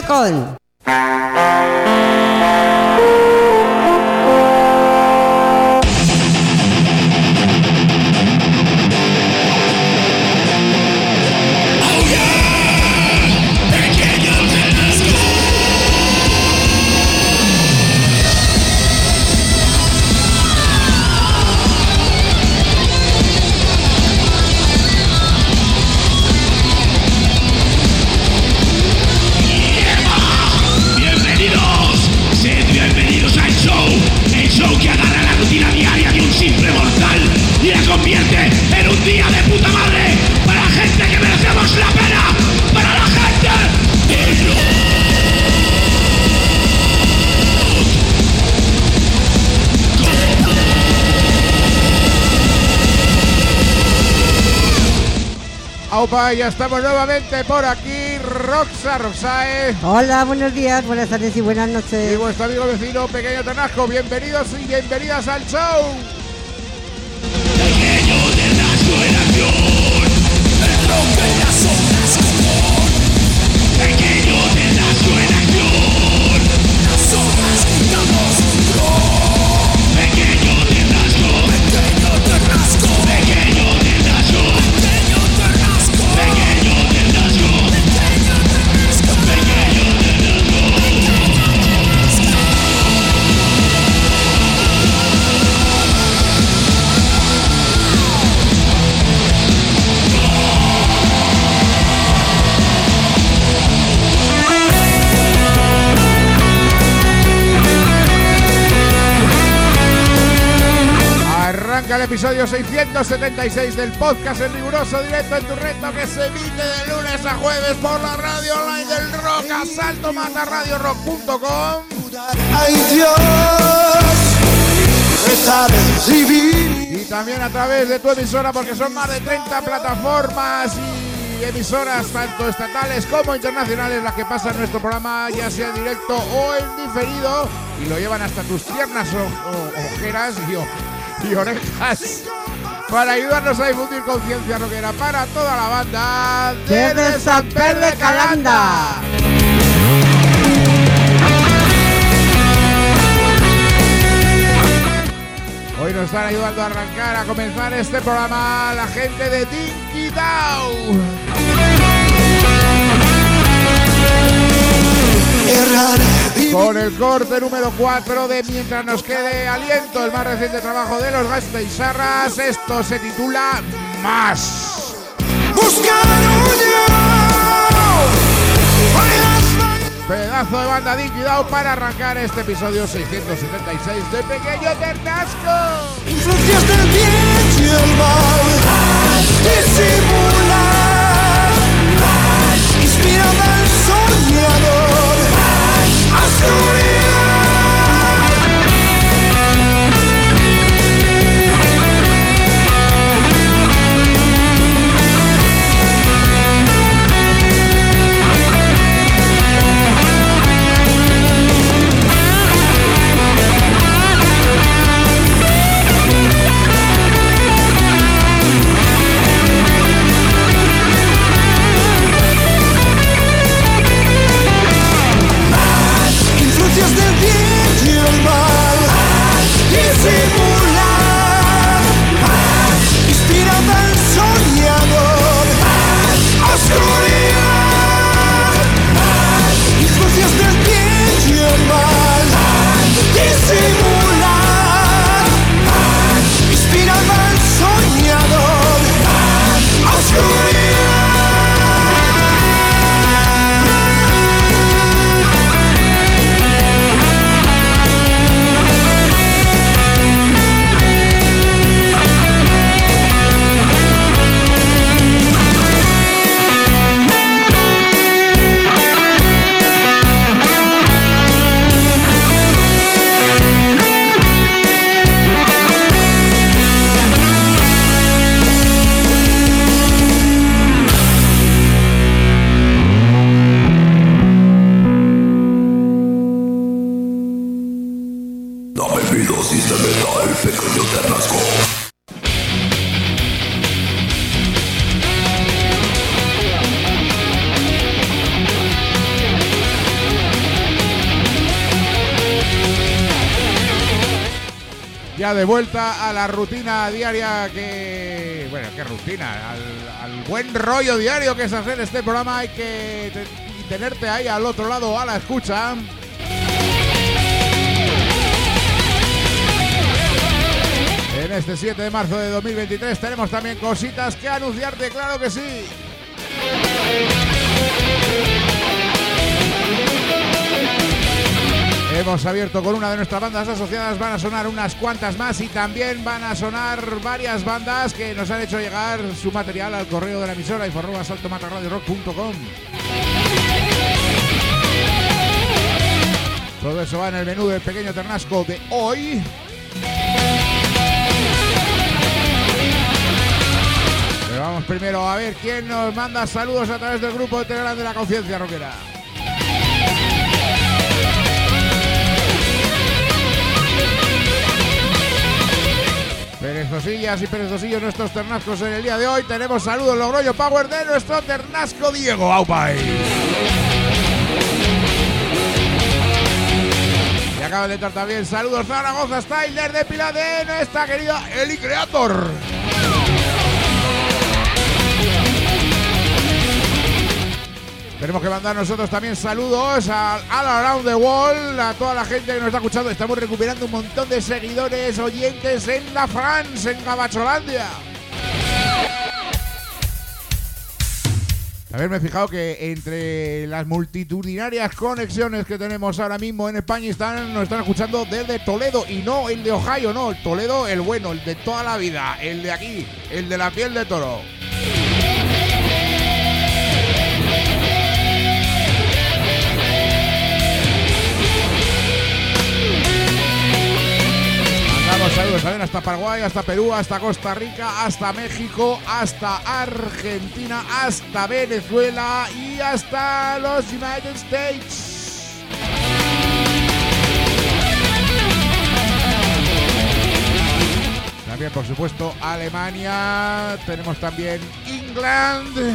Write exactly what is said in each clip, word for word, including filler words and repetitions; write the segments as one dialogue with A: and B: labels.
A: Rascón.
B: Aupa, ya estamos nuevamente por aquí, Roxa Roxae.
A: Hola, buenos días, buenas tardes y buenas noches.
B: Y vuestro amigo vecino Pequeño Ternasco, bienvenidos y bienvenidas al show.
C: Pequeño Ternasco en acción, el rock de las ondas común. Pequeño Ternasco en acción, las ondas quitamos un rock. Pequeño Ternasco, pequeño Ternasco, pequeño Ternasco, pequeño Ternasco, pequeño Ternasco, pequeño Ternasco, pequeño
B: Arranca el episodio seiscientos setenta y seis del podcast en riguroso directo en tu reto, que se emite de lunes a jueves por la radio online del rock, asalto mata radio rock punto com.
D: ¡Ay, Dios! Está
B: Y también a través de tu emisora, porque son más de treinta plataformas y emisoras tanto estatales como internacionales las que pasan nuestro programa, ya sea en directo o en diferido, y lo llevan hasta tus tiernas o- o- ojeras y, o- y orejas para ayudarnos a difundir conciencia rockera para toda la banda
A: Desde San Pedro de Calanda.
B: Hoy nos están ayudando a arrancar, a comenzar este programa, la gente de Dinky Down. Con el corte número cuatro de Mientras nos quede aliento, el más reciente trabajo de los Gasteizarras. Esto se titula Más. Pedazo de banda Dinky Down para arrancar este episodio seiscientos setenta y seis de Pequeño Ternasco.
D: Influencias del bien y el mal, disimular, inspirada al soñador, oscuridad. Influencias del bien y el mal, disimular, inspirada al soñador, oscuridad. Influencias del bien y el mal, disimular, inspirada al soñador, oscuridad.
C: Dame mi dosis de metal, Pequeño Ternasco.
B: ya de vuelta a la rutina diaria que... Bueno, ¿qué rutina? Al, al buen rollo diario que es hacer este programa. Hay que te, tenerte ahí al otro lado a la escucha. En este siete de marzo de dos mil veintitrés tenemos también cositas que anunciarte, claro que sí. Hemos abierto con una de nuestras bandas asociadas, van a sonar unas cuantas más y también van a sonar varias bandas que nos han hecho llegar su material al correo de la emisora info arroba salto mata radio rock punto com. Todo eso va en el menú del pequeño ternasco de hoy. Pero vamos primero a ver quién nos manda saludos a través del grupo de Telegram de la Conciencia Rockera. Perezosillas y perezosillos nuestros ternascos en el día de hoy. Tenemos saludos Logroño Power de nuestro ternasco Diego Aupay. Y acaban de entrar también saludos Zaragoza Style desde Pilar de nuestra querida Eli Creator. Tenemos que mandar nosotros también saludos a All Around the World, a toda la gente que nos está escuchando. Estamos recuperando un montón de seguidores, oyentes en la France, en Gabacholandia. Haberme he fijado que entre las multitudinarias conexiones que tenemos ahora mismo en España están, nos están escuchando desde Toledo, y no el de Ohio, no, el Toledo, el bueno, el de toda la vida, el de aquí, el de la piel de toro. Saludos también hasta Paraguay, hasta Perú, hasta Costa Rica, hasta México, hasta Argentina, hasta Venezuela y hasta los United States. También, por supuesto, Alemania. Tenemos también England.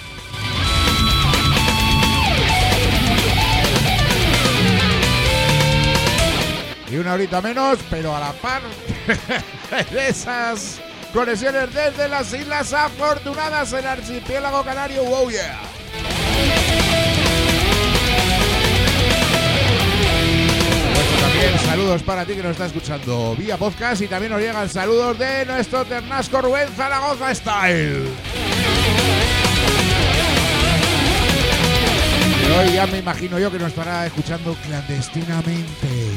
B: Y una horita menos, pero a la par de esas conexiones desde las Islas Afortunadas, el archipiélago canario. ¡Wow, yeah! Pues también saludos para ti que nos está escuchando vía podcast, y también nos llegan saludos de nuestro ternasco Rubén Zaragoza Style. Y hoy ya me imagino yo que nos estará escuchando clandestinamente.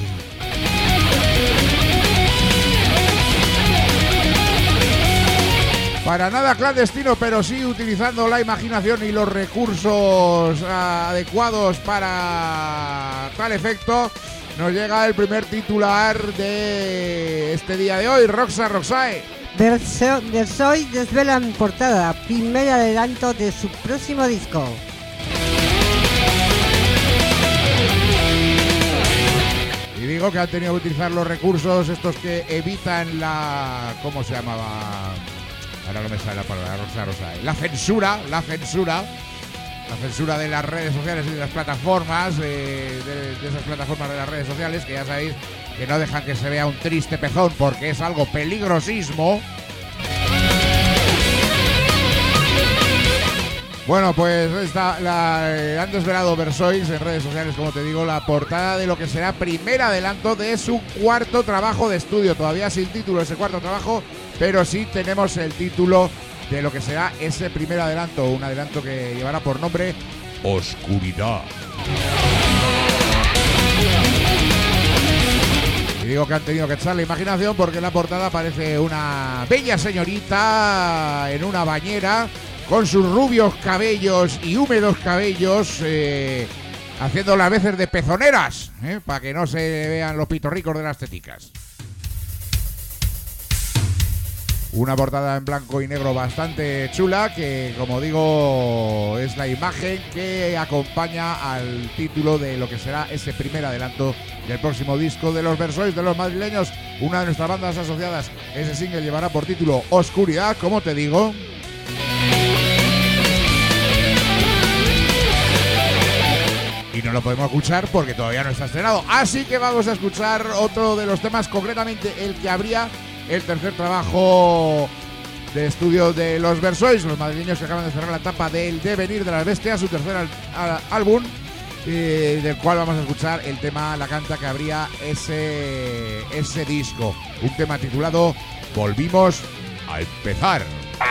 B: Para nada clandestino, pero sí utilizando la imaginación y los recursos adecuados para tal efecto, nos llega el primer titular de este día de hoy. Roxa Roxae.
A: Versoy desvela en portada primer adelanto de su próximo disco.
B: Y digo que han tenido que utilizar los recursos estos que evitan la... ¿Cómo se llamaba? Ahora no me sale la palabra, Rosa Rosa. La censura, la censura. La censura de las redes sociales y de las plataformas, eh, de, de esas plataformas de las redes sociales, que ya sabéis que no dejan que se vea un triste pezón porque es algo peligrosísimo. Bueno, pues esta, la, eh, han desvelado Versois en redes sociales, como te digo, la portada de lo que será primer adelanto de su cuarto trabajo de estudio. Todavía sin título ese cuarto trabajo, pero sí tenemos el título de lo que será ese primer adelanto. Un adelanto que llevará por nombre Oscuridad. Y digo que han tenido que echar la imaginación porque en la portada aparece una bella señorita en una bañera con sus rubios cabellos y húmedos cabellos, eh, haciéndole a veces de pezoneras, eh, para que no se vean los pitorricos de las teticas. Una portada en blanco y negro bastante chula, que como digo es la imagen que acompaña al título de lo que será ese primer adelanto del próximo disco de los Versois, de los madrileños, una de nuestras bandas asociadas. Ese single llevará por título Oscuridad, como te digo. Y nos no lo podemos escuchar porque todavía no está estrenado. Así que vamos a escuchar otro de los temas, concretamente el que abría el tercer trabajo de estudio de los Versois, los madrileños que acaban de cerrar la etapa del Devenir de las Bestias, su tercer al- al- álbum, eh, del cual vamos a escuchar el tema, la canta que abría ese, ese disco. Un tema titulado Volvimos a empezar.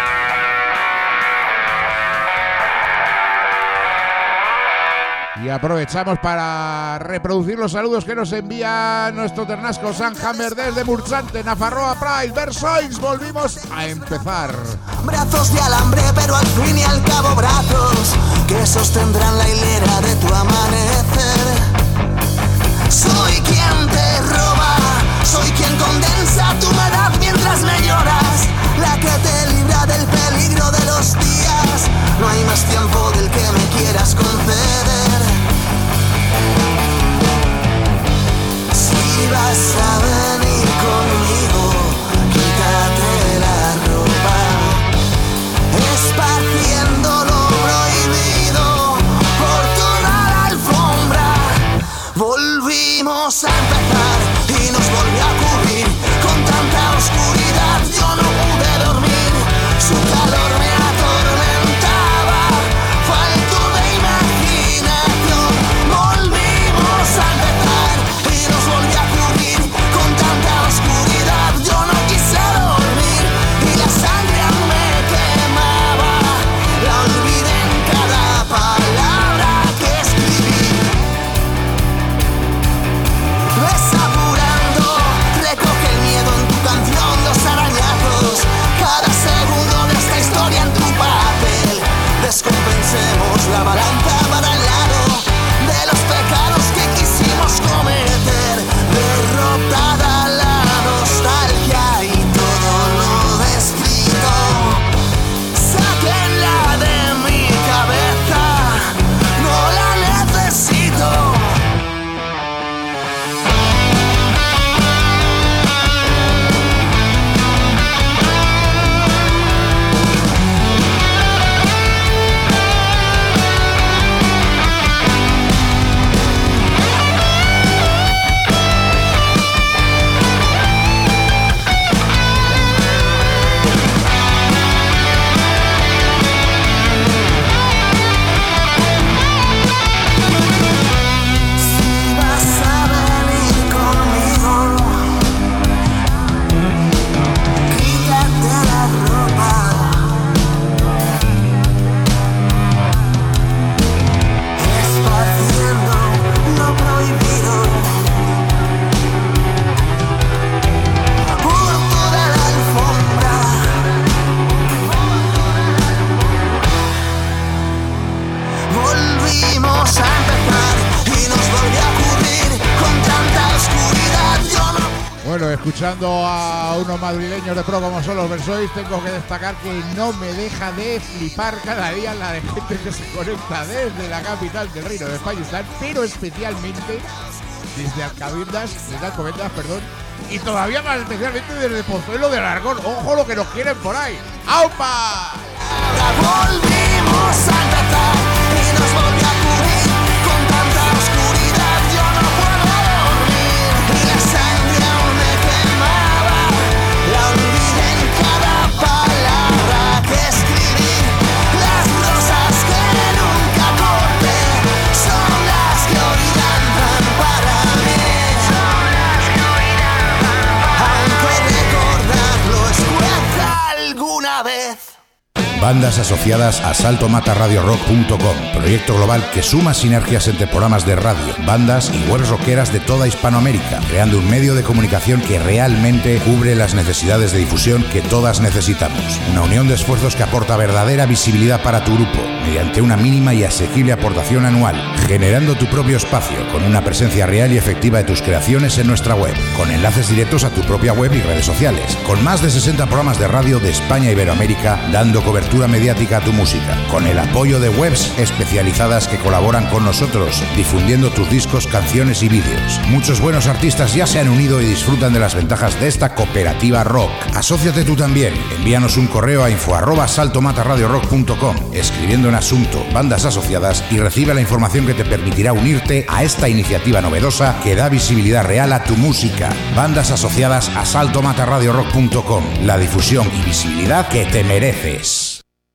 B: Y aprovechamos para reproducir los saludos que nos envía nuestro ternasco Sanhammer desde Murchante, Nafarroa Pride. Versois, volvimos a empezar.
D: Brazos de alambre, pero al fin y al cabo brazos que sostendrán la hilera de tu amanecer. Soy quien te roba, soy quien condensa tu humedad mientras me lloras, la que te libra del peligro de los días. No hay más tiempo del que me quieras conceder. Si vas a venir conmigo, quítate la ropa, esparciendo lo prohibido por toda la alfombra. Volvimos a empezar y nos volvió a ocurrir. Con tanta oscuridad yo no pude dormir. Su calor me atormentaba, falto de imaginación. Volvimos a empezar y nos volvió a ocurrir. Con tanta oscuridad yo no quise dormir y la sangre aún me quemaba. La olvidé en cada palabra que escribí. Desapurando, recoge el miedo en tu canción, los arañazos, cada segundo de esta historia en tu papel. Descompensemos la balanza para el lado de los pecados que quisimos cometer. Derrotada la nostalgia y todo lo descrito, sáquenla de mi cabeza, no la necesito. Si vas a venir conmigo, quítate la ropa, esparciendo lo prohibido por toda la alfombra. Volvimos a empezar y nos volvió a ocurrir. Con tanta oscuridad yo no.
B: Bueno, escuchando a unos madrileños de pro como son los Versois, tengo que destacar que no me deja de flipar cada día la de gente que se conecta desde la capital del Reino de España, pero especialmente desde Alcabiendas, desde Alcobendas, perdón, y todavía más especialmente desde Pozuelo de Alarcón. ¡Ojo lo que nos quieren por ahí! ¡Aupa!
D: Ahora volvimos a empezar y nos volvió a ocurrir. Con tanta oscuridad yo no puedo dormir y la sangre aún me quemaba. La olvidé en cada palabra que escribí. Las rosas que nunca corté son las que hoy danzan para mí. Son las que hoy danzan para mí. Aunque recordarlo escueza alguna vez.
E: Bandas asociadas a salto mata radio rock punto com, proyecto global que suma sinergias entre programas de radio, bandas y webs rockeras de toda Hispanoamérica, creando un medio de comunicación que realmente cubre las necesidades de difusión que todas necesitamos. Una unión de esfuerzos que aporta verdadera visibilidad para tu grupo, mediante una mínima y asequible aportación anual, generando tu propio espacio con una presencia real y efectiva de tus creaciones en nuestra web, con enlaces directos a tu propia web y redes sociales, con más de sesenta programas de radio de España e Iberoamérica, dando cobertura cobertura mediática a tu música, con el apoyo de webs especializadas que colaboran con nosotros, difundiendo tus discos, canciones y vídeos. Muchos buenos artistas ya se han unido y disfrutan de las ventajas de esta cooperativa rock. Asóciate tú también. Envíanos un correo a info arroba saltomatarradiorock punto com, escribiendo en asunto bandas asociadas, y recibe la información que te permitirá unirte a esta iniciativa novedosa que da visibilidad real a tu música. Bandas asociadas a saltomatarradiorock punto com. La difusión y visibilidad que te mereces.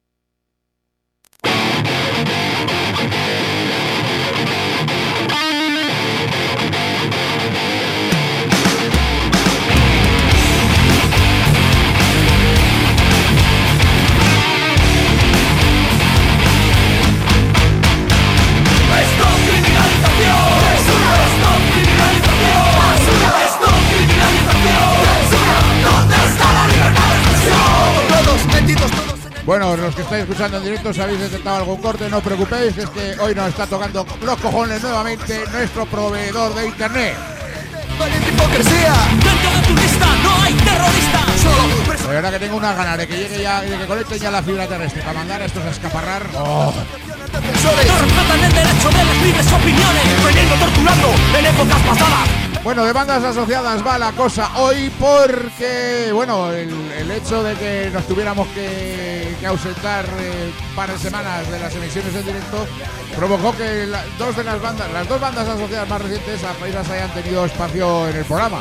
B: Bueno, los que estáis escuchando en directo, si habéis detectado algún corte, no os preocupéis, que es que hoy nos está tocando los cojones nuevamente nuestro proveedor de internet.
D: Valiente hipocresía. Dentro de tu lista no hay terrorista. Solo
B: De verdad que tengo unas ganas de que llegue ya, de que conecten ya la fibra terrestre para mandar a estos a escaparrar. Oh.
D: no respetan el derecho de las libres opiniones, veniendo torturando en épocas pasadas.
B: Bueno, de bandas asociadas va la cosa hoy porque, bueno, el, el hecho de que nos tuviéramos que, que ausentar eh, un par de semanas de las emisiones en directo provocó que la, dos de las bandas, las dos bandas asociadas más recientes a Paisas hayan tenido espacio en el programa.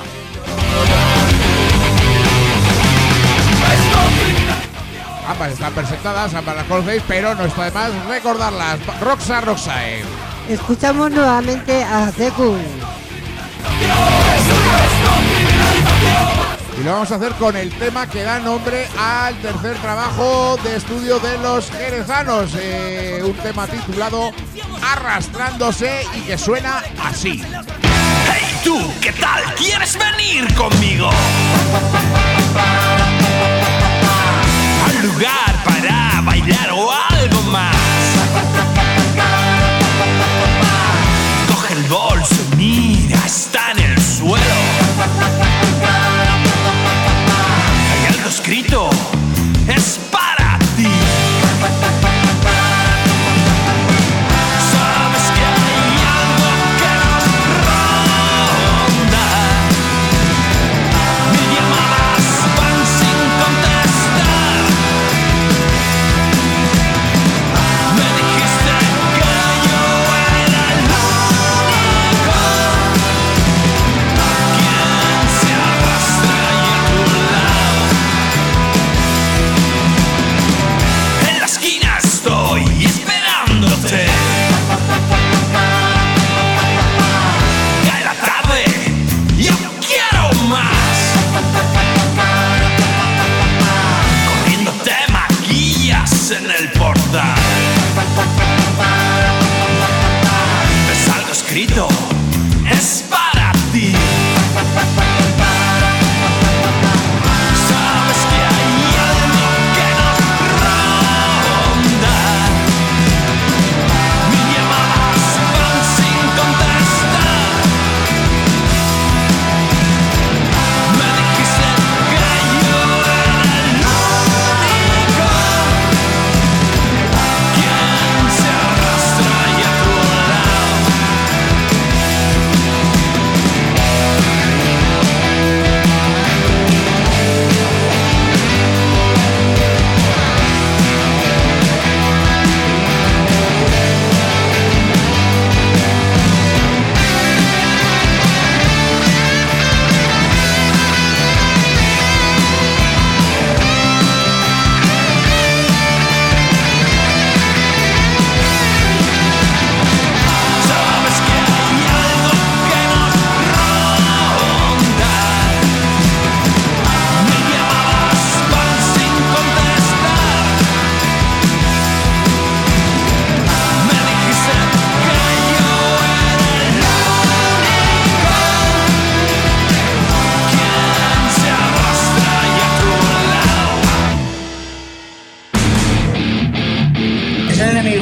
B: Ambas están presentadas, ambas las conocéis, pero no está de más recordarlas. Roxa Roxae.
A: Escuchamos nuevamente a Zekun.
B: Y lo vamos a hacer con el tema que da nombre al tercer trabajo de estudio de los jerezanos, eh, un tema titulado Arrastrándose y que suena así.
C: Hey tú, ¿qué tal? ¿Quieres venir conmigo? Al lugar para bailar o algo más. Coge el bolso, mira, está en el suelo. Hay algo escrito, es para ti. Sabes que hay algo que nos ronda. Mil llamadas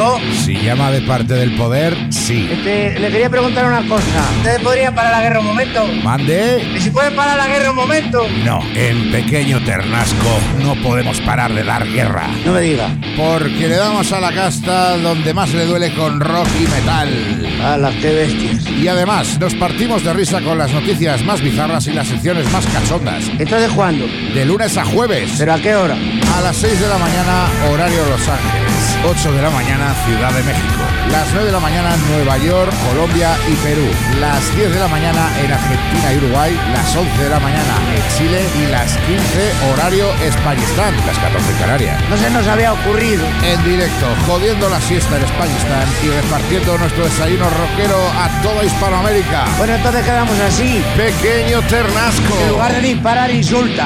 F: digo?
E: Si llama de parte del poder, sí.
F: Este, le quería preguntar una cosa. ¿Ustedes podrían parar la guerra un momento?
E: ¿Mande?
F: ¿Y si pueden parar la guerra un momento?
E: No, en Pequeño Ternasco no podemos parar de dar guerra.
F: No me diga.
E: Porque le damos a la casta donde más le duele con rock y metal.
F: ¡Hala, qué bestias!
E: Y además nos partimos de risa con las noticias más bizarras y las secciones más cachondas.
F: ¿Entonces cuándo?
E: De lunes a jueves.
F: ¿Pero a qué hora?
E: A las seis de la mañana, horario Los Ángeles. ocho de la mañana, Ciudad de México. Las nueve de la mañana, Nueva York, Colombia y Perú. Las diez de la mañana en Argentina y Uruguay. Las once de la mañana en Chile. Y las quince, horario Españistán. Las catorce en Canarias.
F: No se nos había ocurrido.
E: En directo, jodiendo la siesta en Españistán y repartiendo nuestro desayuno rockero a toda Hispanoamérica.
F: Bueno, entonces quedamos así.
E: Pequeño Ternasco.
F: En lugar de disparar, insulta.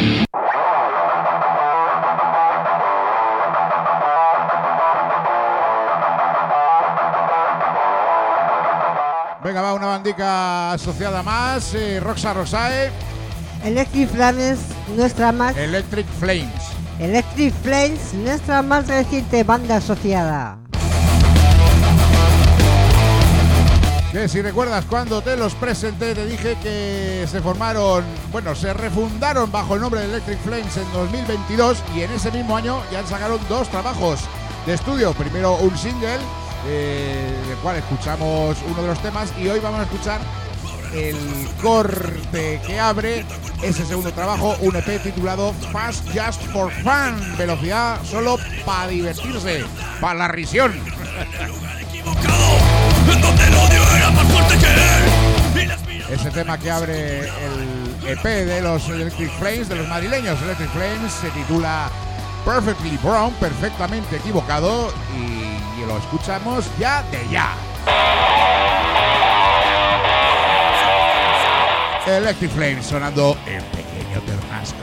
B: Venga, va una bandica asociada más, eh, Roxa Rosae.
A: Electric Flames, nuestra más...
B: Electric Flames.
A: Electric Flames, nuestra más reciente banda asociada.
B: Que si recuerdas cuando te los presenté, te dije que se formaron, bueno, se refundaron bajo el nombre de Electric Flames en dos mil veintidós y en ese mismo año ya sacaron dos trabajos de estudio. Primero un single, eh, del cual escuchamos uno de los temas, y hoy vamos a escuchar el corte que abre ese segundo trabajo, un E P titulado Fast Just for Fun, velocidad solo para divertirse, para la risión. Ese tema que abre el E P de los Electric Flames, de los madrileños Electric Flames, se titula Perfectly Wrong, perfectamente equivocado, y, y lo escuchamos ya de ya. Electric Flames sonando en Pequeño Ternasco.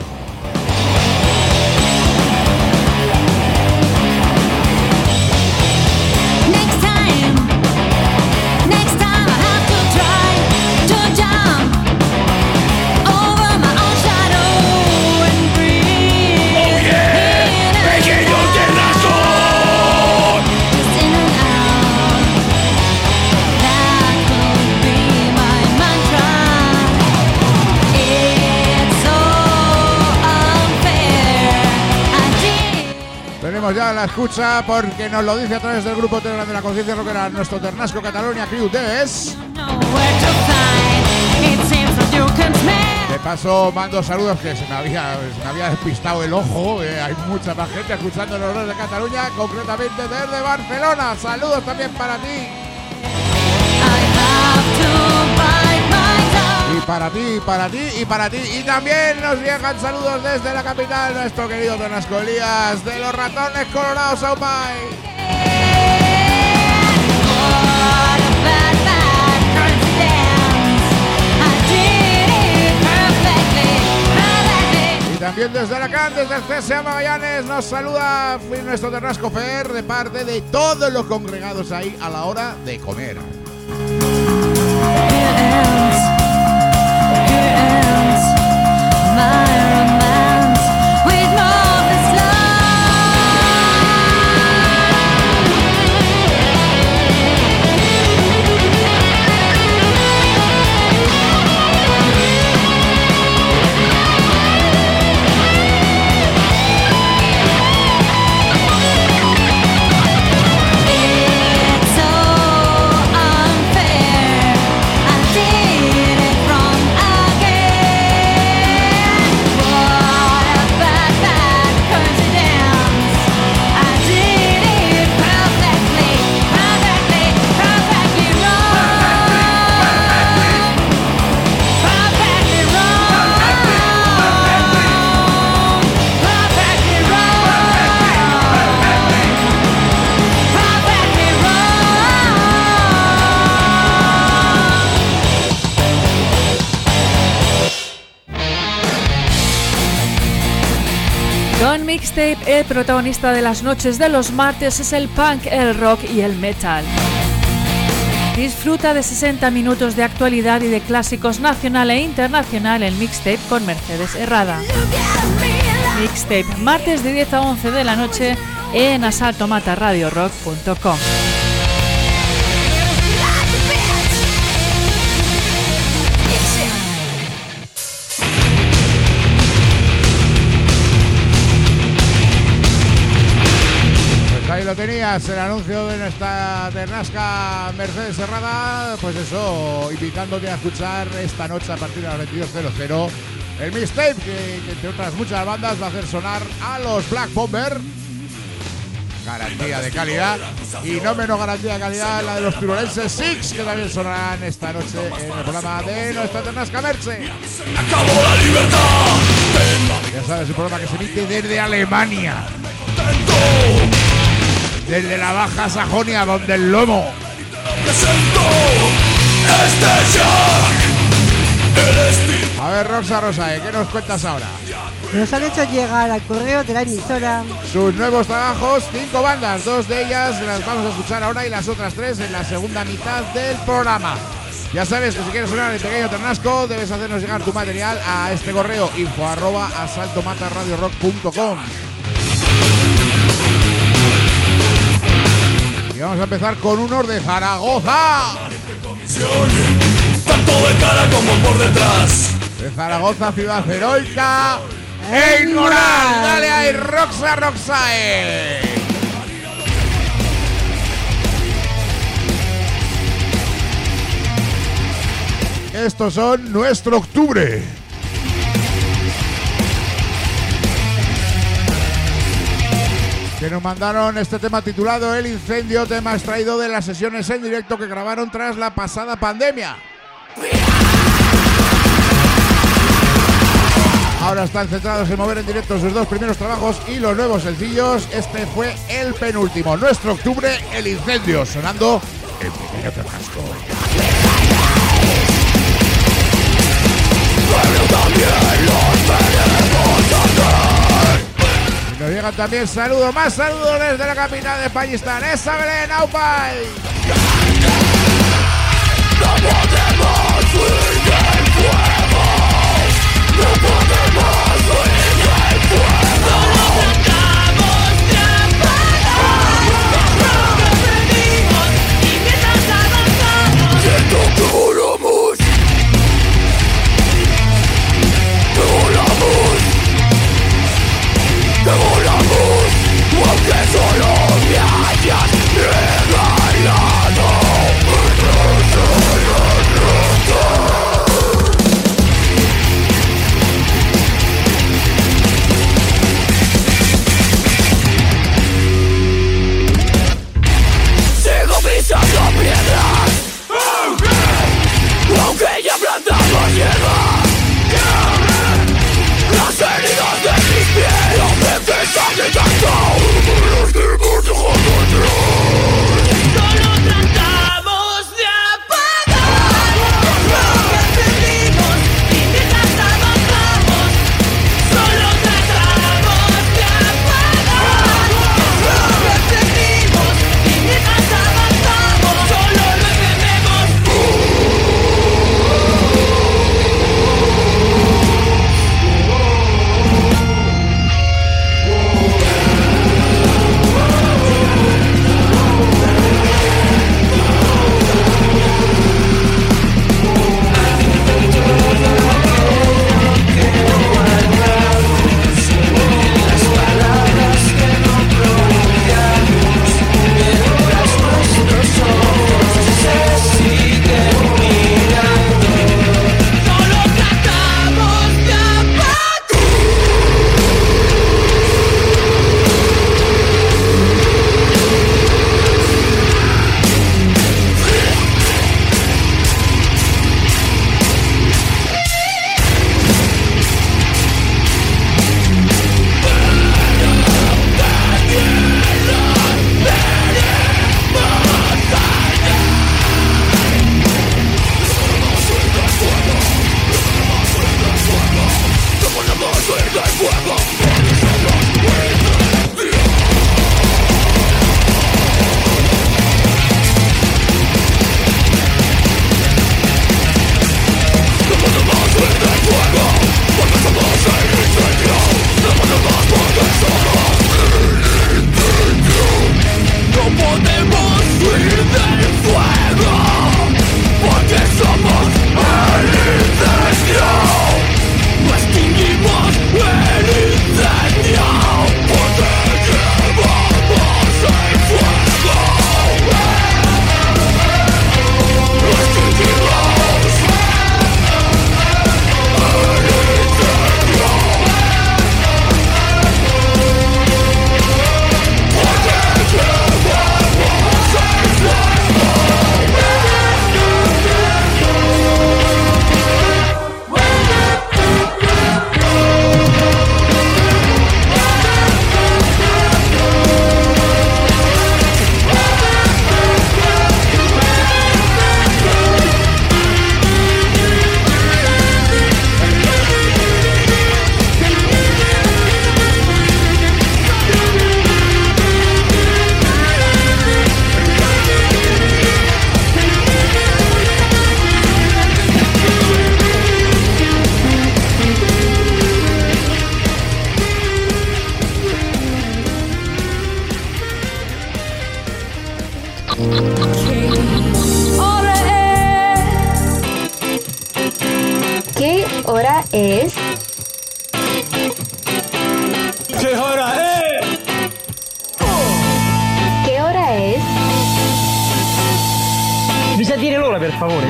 B: Ya la escucha porque nos lo dice a través del grupo Telegram de la Conciencia Rockera, nuestro Ternasco Catalonia Crew Des. De paso mando saludos, que se me había, se me había despistado el ojo, eh, hay mucha más gente escuchando los dos de Cataluña, concretamente desde Barcelona. Saludos también para ti. Y para ti, para ti y para ti. Y también nos llegan saludos desde la capital, nuestro querido Ternasco Elías, de los ratones colorados Aumay. Y también desde Alacant, desde el C S A Magallanes, nos saluda nuestro Ternasco Fer, de parte de todos los congregados ahí a la hora de comer.
G: Con Mixtape, el protagonista de las noches de los martes es el punk, el rock y el metal. Disfruta de sesenta minutos de actualidad y de clásicos nacional e internacional en Mixtape con Mercedes Herrada. Mixtape, martes de diez a once de la noche en asalto mata radio rock punto com.
B: Ahí lo tenías, el anuncio de nuestra Ternasca Mercedes Serrada, pues eso, invitándote a escuchar esta noche a partir de las veintidós cero cero el mixtape que, que entre otras muchas bandas va a hacer sonar a los Black Bomber. Garantía de calidad, y no menos garantía de calidad la de los turolenses Six, que también sonarán esta noche en el programa de nuestra Ternasca Merce. Ya sabes, el programa que se emite desde Alemania, desde la Baja Sajonia, donde el lomo. A ver, Roxa Rosae, ¿qué nos cuentas ahora?
A: Nos han hecho llegar al correo de la emisora
B: sus nuevos trabajos, cinco bandas, dos de ellas las vamos a escuchar ahora y las otras tres en la segunda mitad del programa. Ya sabes que si quieres sonar el pequeño Ternasco debes hacernos llegar tu material a este correo info arroba asalto mata radio rock punto com. Y vamos a empezar con unos de Zaragoza.
C: Tanto de cara como por detrás.
B: De Zaragoza, ciudad heroica e inmoral. Dale ahí, Roxa Roxae. Estos son Nuestro Octubre. Que nos mandaron este tema titulado El Incendio, tema extraído de las sesiones en directo que grabaron tras la pasada pandemia. Ahora están centrados en mover en directo sus dos primeros trabajos y los nuevos sencillos. Este fue el penúltimo, Nuestro Octubre, El Incendio, sonando en Pequeño Ternasco. Y nos llegan también saludos, más saludos desde la capital de Pakistán, esa Belén, Aupay.
C: No podemos huir del fuego. No podemos huir del fuego. Solo tratamos de apagar lo que aprendimos y mientras avanzamos. Siento que volamos. Que volamos. Que volamos. Aunque solo me hayas regalado. Sigo pisando piedras, aunque ya plantamos hierba. Las heridas de mis pies no me pesan de tanto. Los tiempos dejando atrás. Solo tratamos de apagar lo que aprendimos y mientras avanzamos. Solo tratamos de apagar lo que aprendimos y mientras avanzamos. Solo lo entendemos.
H: es?
C: ¿Qué hora es?
H: ¿Qué hora es?
F: Mi sa dire l'ora, per favore?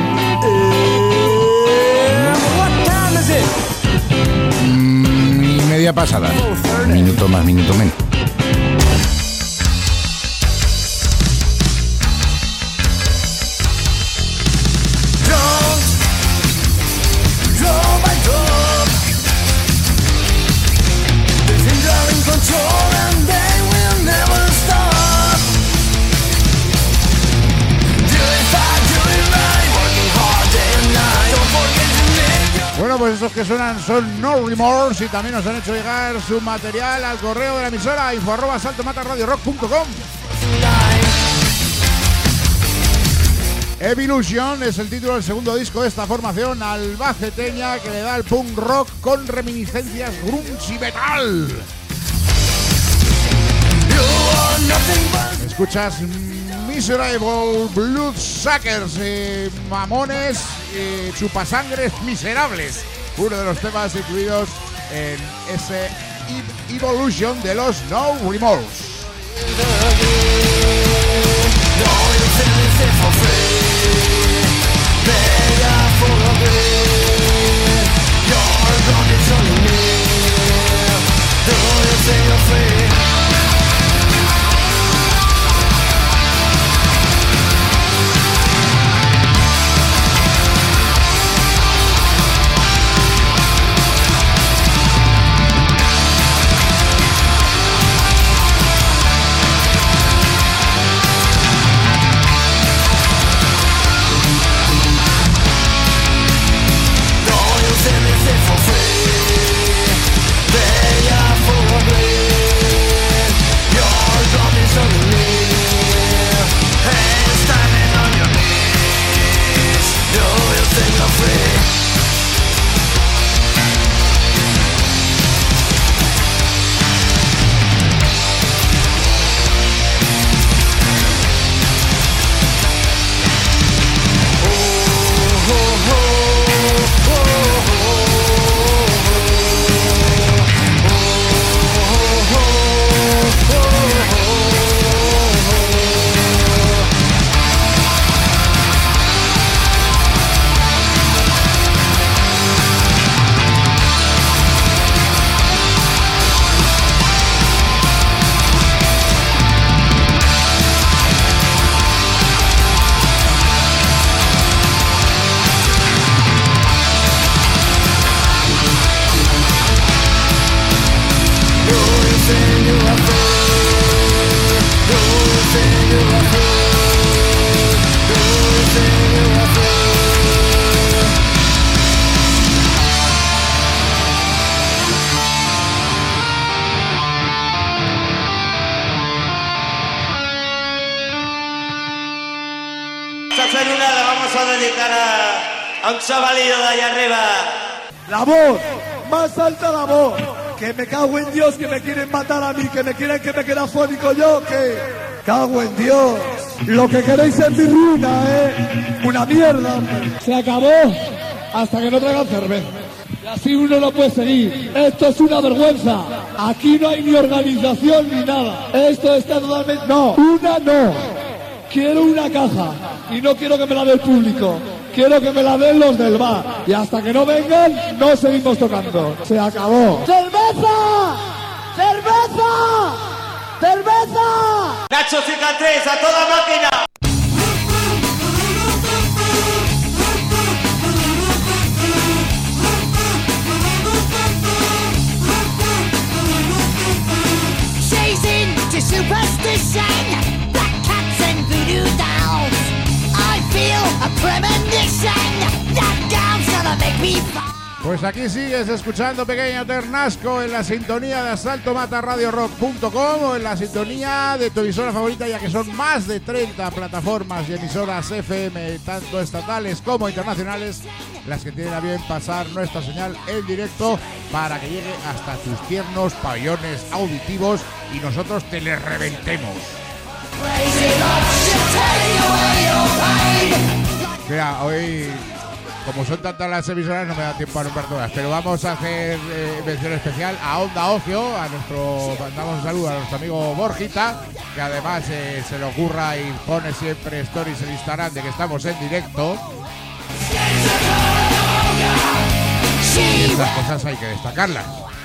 E: Mm, y media pasada. Minuto más, minuto menos.
B: Bueno, pues estos que suenan son No Remorse y también nos han hecho llegar su material al correo de la emisora info arroba saltomatarradiorock punto com. Evolution es el título del segundo disco de esta formación albaceteña que le da el punk rock con reminiscencias grunge y metal. Escuchas Miserable Bloodsuckers, eh, mamones, eh, chupasangres miserables, uno de los temas incluidos en ese Evolution de los No Remorse.
I: Esta célula la vamos a dedicar a, a un chavalillo de allá arriba.
J: La voz, más alta la voz. Que me cago en Dios, que me quieren matar a mí, que me quieren que me quede afónico yo, que... Cago en Dios. Lo que queréis es mi ruina, ¿eh? Una mierda. Se acabó hasta que no traigan cerveza. Y así uno no puede seguir. Esto es una vergüenza. Aquí no hay ni organización ni nada. Esto está totalmente... No, una no. Quiero una caja. Y no quiero que me la dé el público. Quiero que me la den los del bar. Y hasta que no vengan, no seguimos tocando. Se acabó. ¡Cerveza! ¡Cerveza! ¡Cerveza!
I: Nacho Cicatriz, a toda máquina.
D: She's into superstition, black cats and voodoo dolls. I feel a premonition, that girl's gonna make me fall.
B: Pues aquí sigues escuchando Pequeño Ternasco en la sintonía de asalto mata radio rock punto com o en la sintonía de tu emisora favorita, ya que son más de treinta plataformas y emisoras F M, tanto estatales como internacionales, las que tienen a bien pasar nuestra señal en directo para que llegue hasta tus tiernos pabellones auditivos y nosotros te les reventemos. Mira, hoy como son tantas las emisoras no me da tiempo a nombrar todas, pero vamos a hacer eh, mención especial a Onda Ocio, a nuestro, mandamos un saludo a nuestro amigo Borjita, que además eh, se le ocurra y pone siempre stories en Instagram de que estamos en directo. Y estas cosas hay que destacarlas.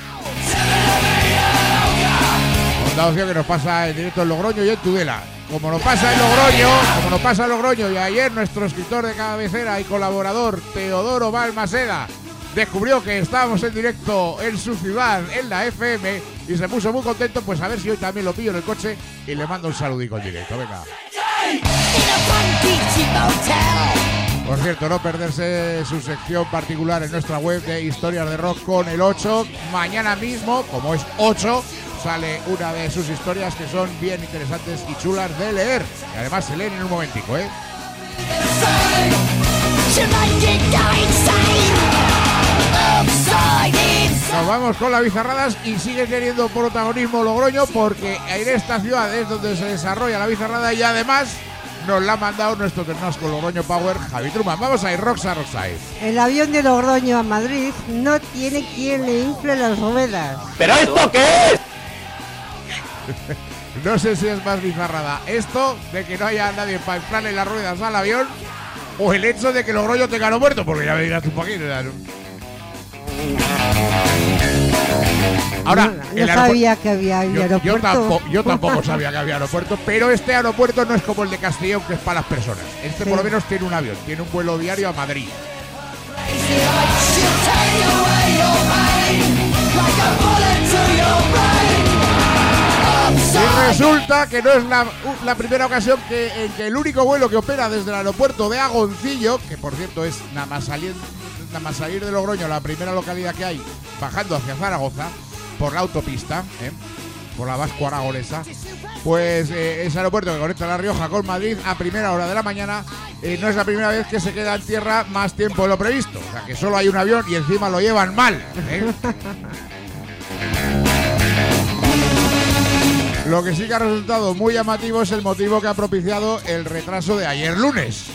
B: Onda Ocio que nos pasa en directo en Logroño y en Tudela. Como nos pasa en Logroño, como nos pasa en Logroño, y ayer nuestro escritor de cabecera y colaborador Teodoro Balmaseda descubrió que estábamos en directo en su ciudad, en la F M, y se puso muy contento, pues a ver si hoy también lo pillo en el coche y le mando un saludico en directo. Venga. Por cierto, no perderse su sección particular en nuestra web de Historias de Rock con el ocho. Mañana mismo, como es ocho, sale una de sus historias que son bien interesantes y chulas de leer. Y además se leen en un momentico, ¿eh? Nos vamos con las bizarradas y sigue teniendo protagonismo Logroño porque en esta ciudad es donde se desarrolla la bizarrada y además nos la ha mandado nuestro Ternasco Logroño Power, Javi Truman. Vamos a ir, Roxa, Roxae.
A: El avión de Logroño a Madrid no tiene quien le infle las ruedas.
C: ¿Pero esto qué es?
B: No sé si es más bizarrada esto de que no haya nadie para inflarle las ruedas al avión o el hecho de que Logroño tenga aeropuerto, porque ya me dirás tú para aquí. Ahora,
A: no, no sabía que había
B: yo,
A: aeropuerto.
B: Yo tampoco, yo tampoco sabía que había aeropuerto, pero este aeropuerto no es como el de Castellón, que es para las personas. Este sí. Por lo menos tiene un avión, tiene un vuelo diario a Madrid. Y resulta que no es la, la primera ocasión que, en que el único vuelo que opera desde el aeropuerto de Agoncillo, que por cierto es nada más salir, nada más salir de Logroño, la primera localidad que hay, bajando hacia Zaragoza, por la autopista, ¿eh? por la Vasco Aragonesa, pues eh, ese aeropuerto que conecta La Rioja con Madrid a primera hora de la mañana, eh, no es la primera vez que se queda en tierra más tiempo de lo previsto. O sea, que solo hay un avión y encima lo llevan mal, ¿eh? Lo que sí que ha resultado muy llamativo es el motivo que ha propiciado el retraso de ayer lunes.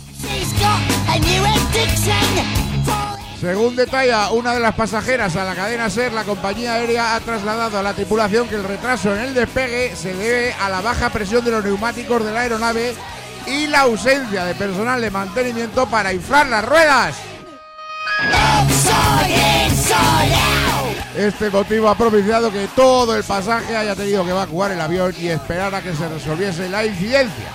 B: Según detalla una de las pasajeras a la cadena SER, la compañía aérea ha trasladado a la tripulación que el retraso en el despegue se debe a la baja presión de los neumáticos de la aeronave y la ausencia de personal de mantenimiento para inflar las ruedas. Este motivo ha propiciado que todo el pasaje haya tenido que evacuar el avión y esperar a que se resolviese la incidencia.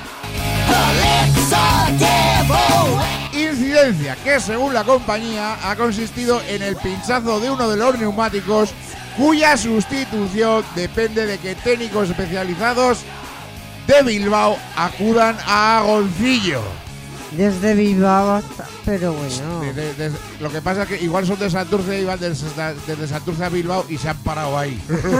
B: Incidencia que, según la compañía, ha consistido en el pinchazo de uno de los neumáticos, cuya sustitución depende de que técnicos especializados de Bilbao acudan a Agoncillo.
A: Desde Bilbao hasta... pero bueno.
B: De, de, de, lo que pasa es que igual son de Santurce, iban desde, desde Santurce a Bilbao y se han parado ahí.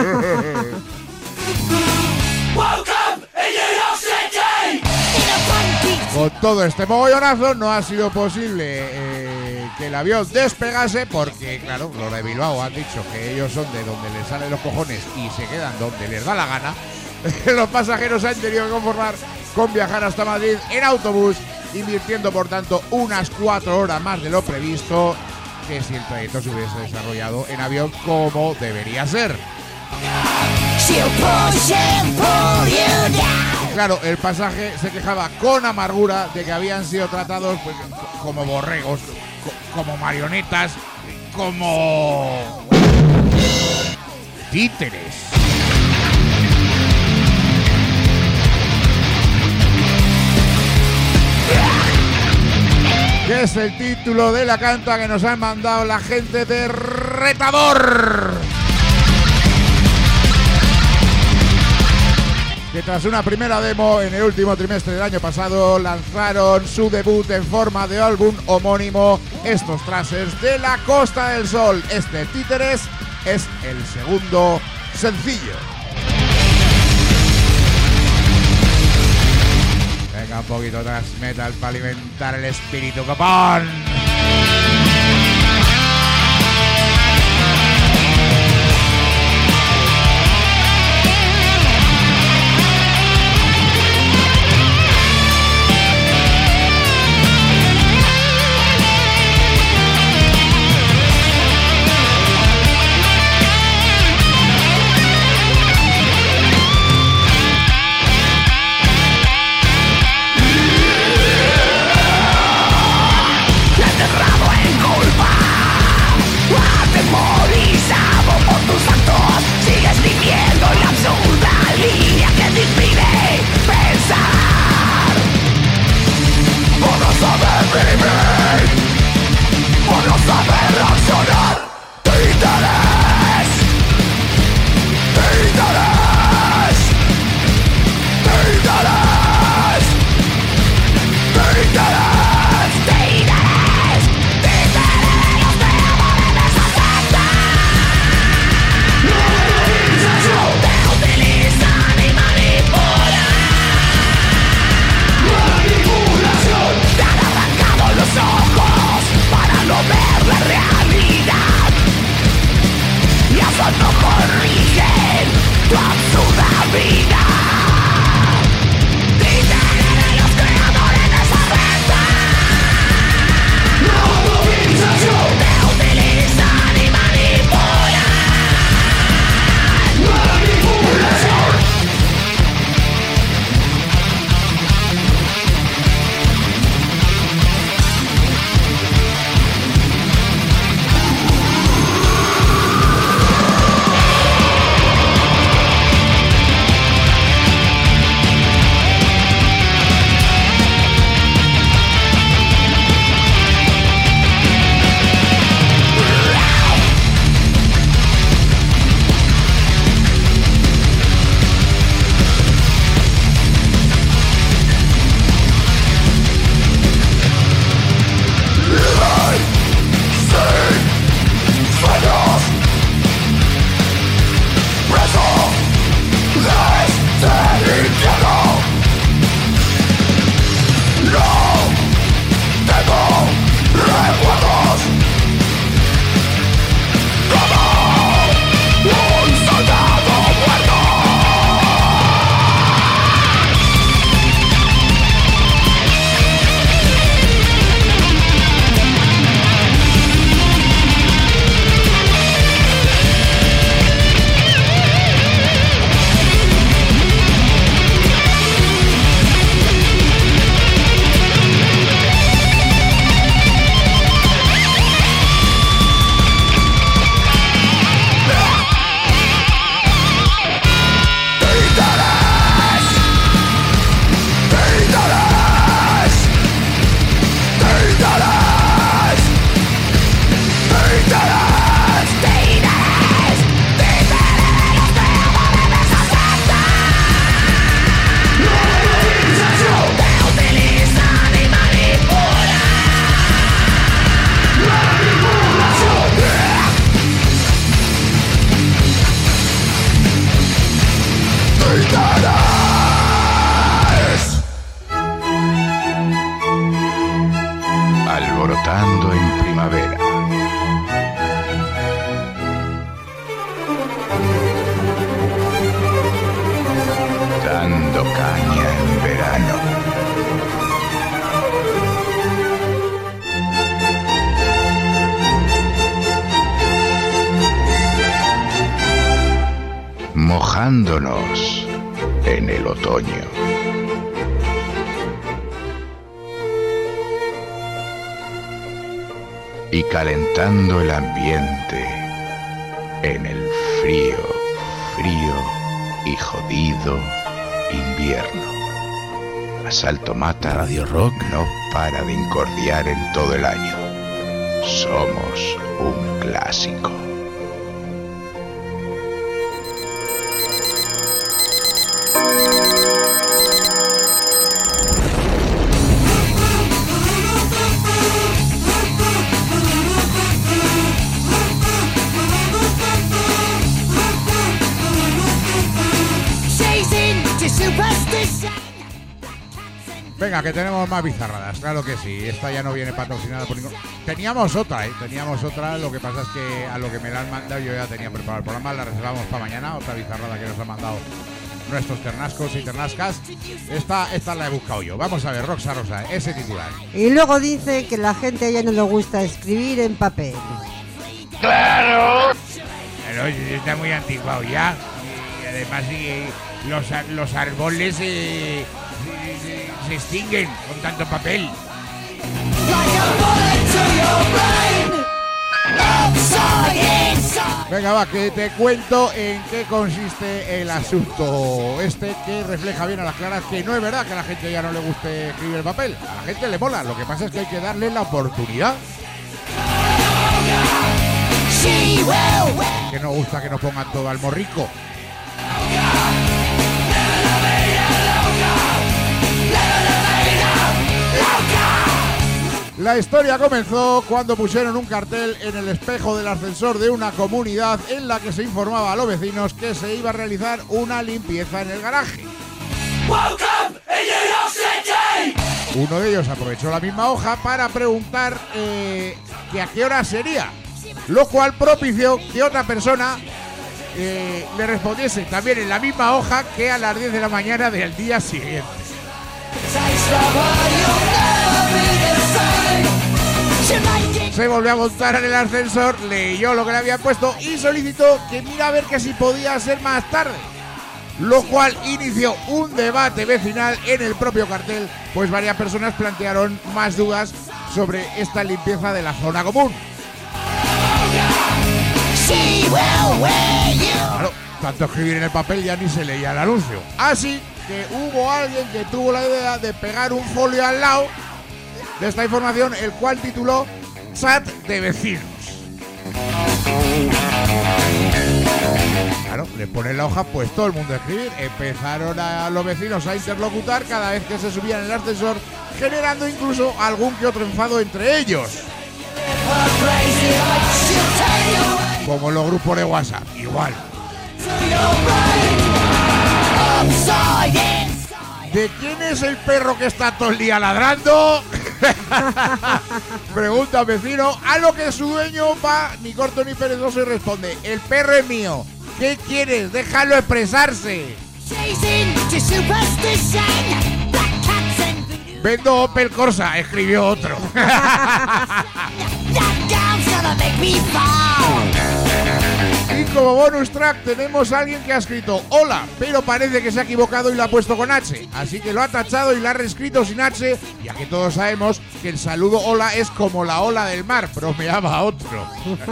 B: Con todo este mogollonazo no ha sido posible eh, que el avión despegase porque, claro, los de Bilbao han dicho que ellos son de donde les salen los cojones y se quedan donde les da la gana. Los pasajeros han tenido que conformar con viajar hasta Madrid en autobús, invirtiendo por tanto unas cuatro horas más de lo previsto que si el trayecto se hubiese desarrollado en avión como debería ser. Claro, el pasaje se quejaba con amargura de que habían sido tratados pues, como borregos, co como marionetas, como títeres. Que es el título de la canta que nos han mandado la gente de Retador, que tras una primera demo en el último trimestre del año pasado lanzaron su debut en forma de álbum homónimo, estos Trasers de la Costa del Sol. Este Títeres es el segundo sencillo. Venga, un poquito tras metal para alimentar el espíritu copón.
E: Alborotando en primavera. Dando caña en verano. Mojándonos en el otoño. Y calentando el ambiente en el frío, frío y jodido invierno. Asalto Mata Radio Rock no para de incordiar en todo el año. Somos un clásico.
B: Venga, que tenemos más bizarradas, claro que sí. Esta ya no viene patrocinada por ningún... Teníamos otra, ¿eh? Teníamos otra, lo que pasa es que a lo que me la han mandado yo ya tenía preparado el programa, la reservamos para mañana, otra bizarrada que nos han mandado nuestros ternascos y ternascas. Esta, esta la he buscado yo. Vamos a ver, Roxa Rosa, ese titular.
A: Y luego dice que la gente ya no le gusta escribir en papel.
B: ¡Claro! Pero está muy anticuado ya. Y además y los, los árboles eh, se, se extinguen con tanto papel. Venga, va, que te cuento en qué consiste el asunto este, que refleja bien a las claras que no es verdad que a la gente ya no le guste escribir el papel. A la gente le mola, lo que pasa es que hay que darle la oportunidad. Que nos gusta que nos pongan todo al morrico. La historia comenzó cuando pusieron un cartel en el espejo del ascensor de una comunidad en la que se informaba a los vecinos que se iba a realizar una limpieza en el garaje. Uno de ellos aprovechó la misma hoja para preguntar eh, que a qué hora sería, lo cual propició que otra persona eh, le respondiese también en la misma hoja que a las diez de la mañana del día siguiente. Se volvió a montar en el ascensor, leyó lo que le habían puesto y solicitó que mira a ver que si podía ser más tarde. Lo cual inició un debate vecinal en el propio cartel, pues varias personas plantearon más dudas sobre esta limpieza de la zona común. Claro, tanto escribir en el papel ya ni se leía el anuncio. Así que hubo alguien que tuvo la idea de pegar un folio al lado de esta información, el cual tituló Chat de vecinos. Claro, le ponen la hoja, pues todo el mundo a escribir. Empezaron a los vecinos a interlocutar cada vez que se subían en el ascensor, generando incluso algún que otro enfado entre ellos. Como los grupos de WhatsApp, igual. ¿De quién es el perro que está todo el día ladrando? Pregunta un vecino, a lo que su dueño va ni corto ni perezoso y responde: el perro es mío. ¿Qué quieres? Déjalo expresarse. Vendo Opel Corsa, escribió otro. Y como bonus track tenemos a alguien que ha escrito hola, pero parece que se ha equivocado y lo ha puesto con H. Así que lo ha tachado y lo ha reescrito sin H, ya que todos sabemos que el saludo hola es como la ola del mar, bromeaba otro.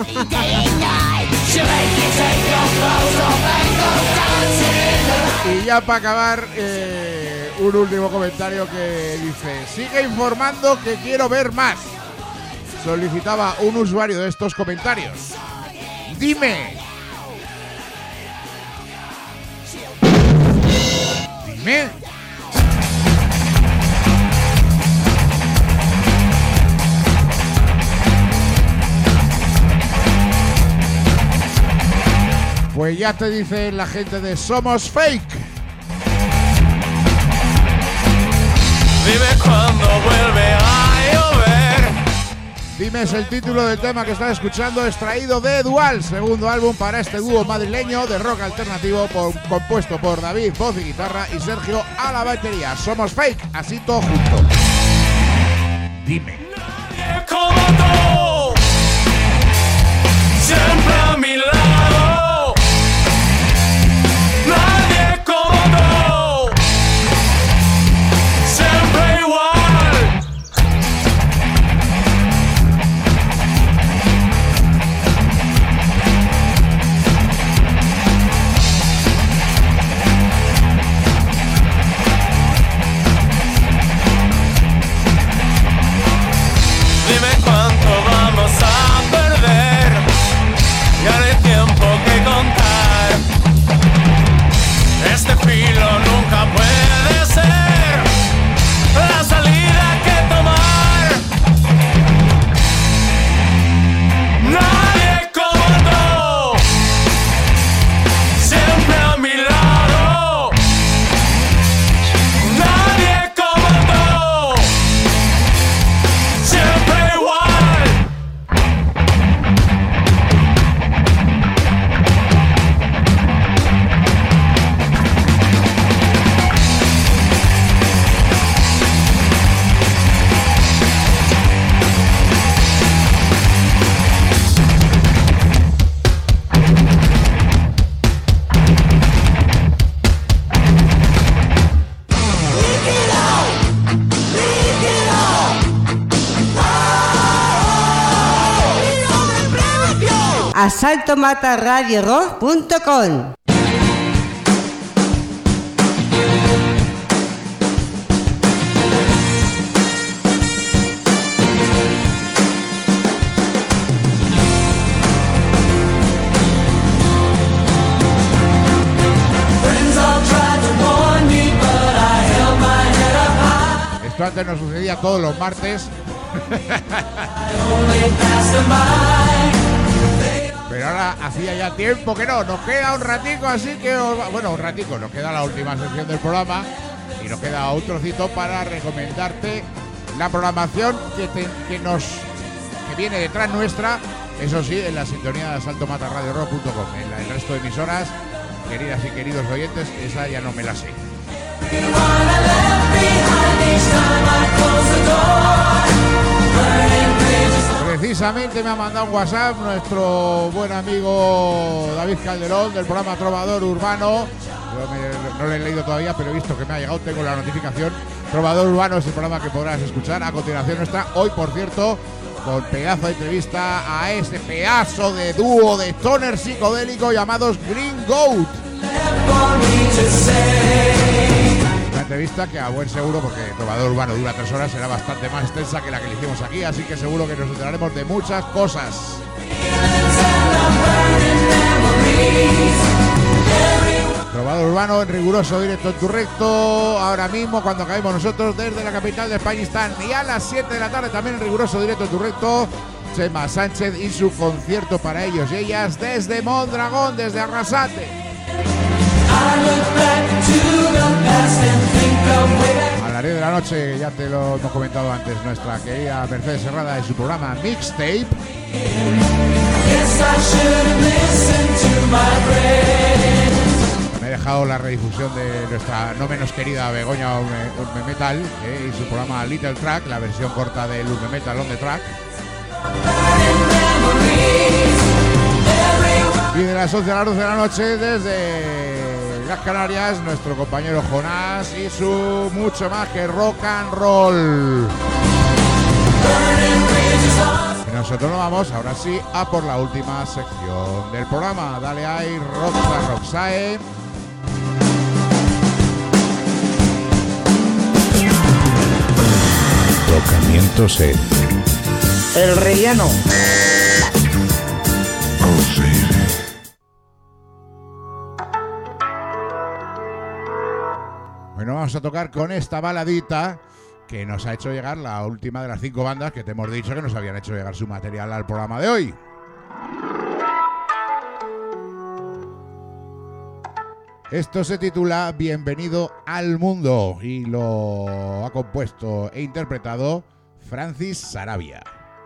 B: Y ya para acabar, eh, un último comentario que dice: sigue informando que quiero ver más. Solicitaba un usuario de estos comentarios. Dime. Dime. Pues ya te dice la gente de Somos Fake.
C: Dime cuándo vuelve a llover.
B: Dime es el título del tema que estás escuchando, extraído de Dual, segundo álbum para este dúo madrileño de rock alternativo por, compuesto por David, voz y guitarra, y Sergio a la batería. Somos Fake, así todo junto. Dime.
C: Nadie como tú, siempre a mi lado. Nadie como tú, siempre igual. Dime cuánto vamos a perder, ya no hay tiempo que contar. Este filo nunca puede ser la salida que tomar. Nadie como tú, siempre a mi lado. Nadie como tú, siempre igual.
A: asalto mata radio rock punto com.
B: Esto antes nos sucedía todos los martes. Pero ahora hacía ya tiempo que no. Nos queda un ratico, así que os va... bueno, un ratico, nos queda la última sección del programa y nos queda un trocito para recomendarte la programación que, te, que nos que viene detrás nuestra Eso sí, en la sintonía de asalto mata radio rock punto com. En la, el resto de emisoras, queridas y queridos oyentes, esa ya no me la sé. Precisamente me ha mandado un WhatsApp nuestro buen amigo David Calderón del programa Trovador Urbano. Yo me, no lo he leído todavía, pero he visto que me ha llegado, tengo la notificación. Trovador Urbano es el programa que podrás escuchar. A continuación está hoy, por cierto, con pedazo de entrevista a este pedazo de dúo de stoner psicodélico llamados Green Goat. Una entrevista que a buen seguro, porque Trovador Urbano dura tres horas, será bastante más extensa que la que le hicimos aquí, así que seguro que nos enteraremos de muchas cosas. Trovador Urbano en riguroso directo en tu recto, ahora mismo cuando acabemos nosotros desde la capital de Españistán, y a las siete de la tarde también en riguroso directo en tu recto, Chema Sánchez y su concierto para ellos y ellas desde Mondragón, desde Arrasate. A las diez de la noche, ya te lo hemos comentado antes, nuestra querida Mercedes Serrada y su programa Mixtape. Me he dejado la redifusión de nuestra no menos querida Begoña Urme Metal eh, y su programa Little Track, la versión corta del Urme Metal on the Track. Y de las once a las doce de la noche, desde las Canarias, nuestro compañero Jonás y su mucho más que rock and roll. Y nosotros nos vamos ahora sí a por la última sección del programa. Dale ahí, Roxa Roxae.
E: Tocamientos en
F: El relleno.
B: Bueno, vamos a tocar con esta baladita que nos ha hecho llegar la última de las cinco bandas que te hemos dicho que nos habían hecho llegar su material al programa de hoy. Esto se titula Bienvenido al Mundo y lo ha compuesto e interpretado Francis Sarabia.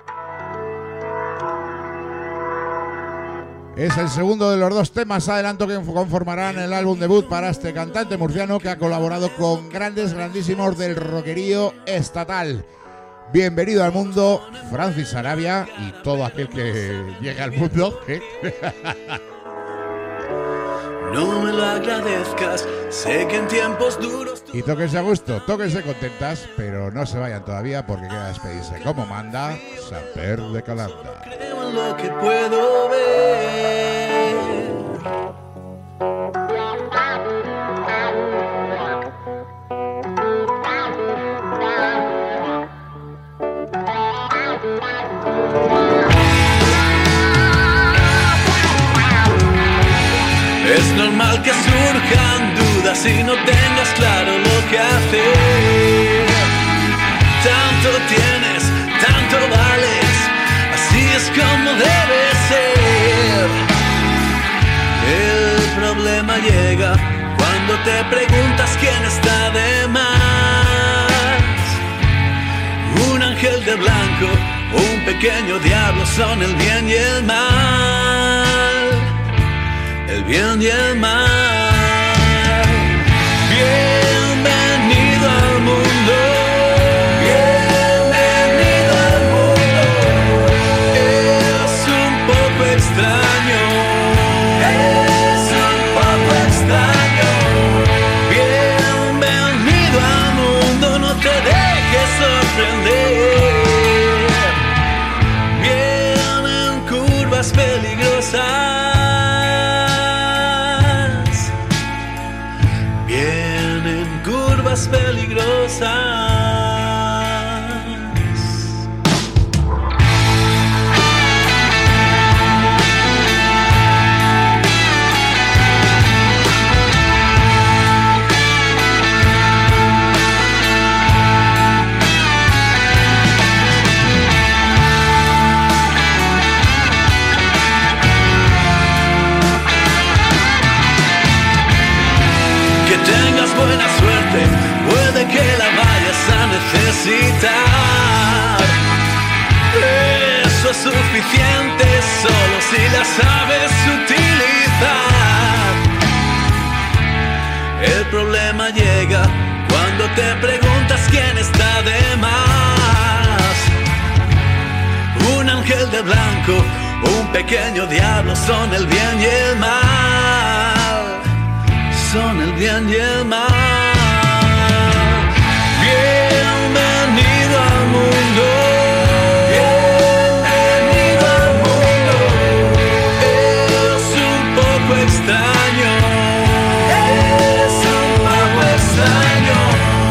B: Es el segundo de los dos temas adelanto que conformarán el álbum debut para este cantante murciano que ha colaborado con grandes, grandísimos del rockerío estatal. Bienvenido al mundo, Francis Sarabia y todo aquel que llegue al mundo. ¿eh?
C: No me lo agradezcas, sé que en tiempos duros...
B: Y tóquense a gusto, tóquense contentas, pero no se vayan todavía porque queda despedirse como manda Samper de Calanda.
C: Creo en lo que puedo ver. Es normal que surjan dudas y no tengas claro lo que hacer. Tanto tienes, tanto vales, así es como debe ser. El problema llega cuando te preguntas quién está de más. Un ángel de blanco, un pequeño diablo son el bien y el mal. El bien y el mal. Bienvenido al mundo. Bienvenido al mundo. Es un poco extraño. Es un poco extraño. Bienvenido al mundo. No te dejes sorprender. Vienen curvas peligrosas. Peligrosas. Que tengas buena suerte, puede que la vayas a necesitar. Eso es suficiente solo si la sabes utilizar. El problema llega cuando te preguntas quién está de más. Un ángel de blanco, un pequeño diablo, son el bien y el mal. Son el bien y el mal. Bienvenido al mundo. Bienvenido al mundo. Es un poco extraño. Es un poco extraño.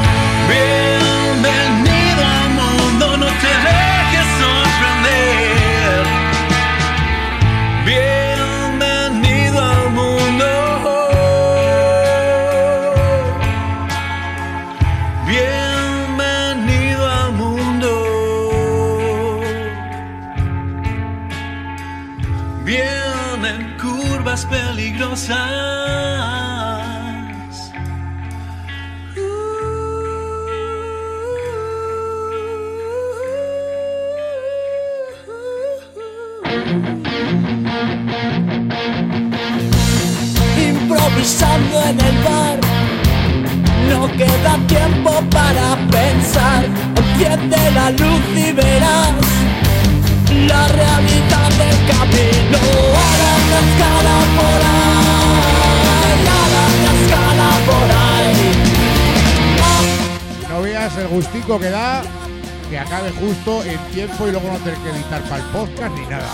C: Bienvenido al mundo. No te dejes sorprender. Bienvenido al mundo. Bienvenido al mundo. Vienen curvas peligrosas.
D: Improvisando en el bar, no queda tiempo para pensar. Enciende la luz y verás la realidad del camino. A la cascada por ahí, a la cascada por ahí.
B: No veas el gustico que da que acabe justo en tiempo y luego no tener que editar para el podcast ni nada.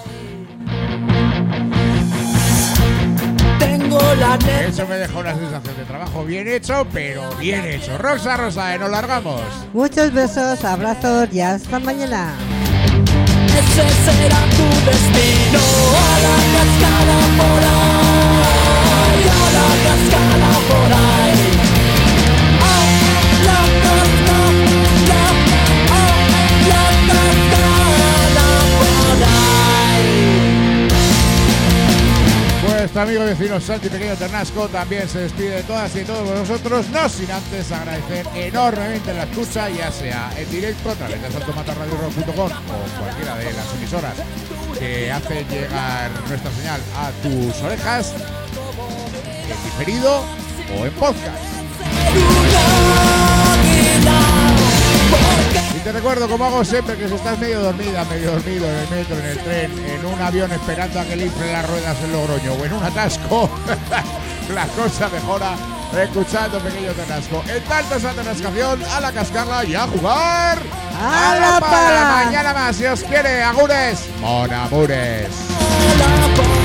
D: Tengo la neta.
B: Eso me dejó una sensación de trabajo bien hecho, pero bien hecho. Rosa, Rosa, nos largamos.
A: Muchos besos, abrazos y hasta mañana.
D: Ese será tu destino. A la cascada por ahí, a la cascada por ahí. A la cascada, a la cascada por ahí.
B: Nuestro amigo vecino Santi Pequeño Ternasco también se despide de todas y de todos vosotros, no sin antes agradecer enormemente la escucha, ya sea en directo a través de salto mata radio rock punto com o cualquiera de las emisoras que hacen llegar nuestra señal a tus orejas, en diferido o en podcast. Y te recuerdo, como hago siempre, que si estás medio dormida, medio dormido en el metro, en el tren, en un avión esperando a que le inflen las ruedas en Logroño o en un atasco, la cosa mejora escuchando Pequeño Ternasco. En tanto esa ternascación, a la cascarla y a jugar
A: ¡A la pala!
B: Mañana más, si os quiere, agures, monamures.
D: A la pala.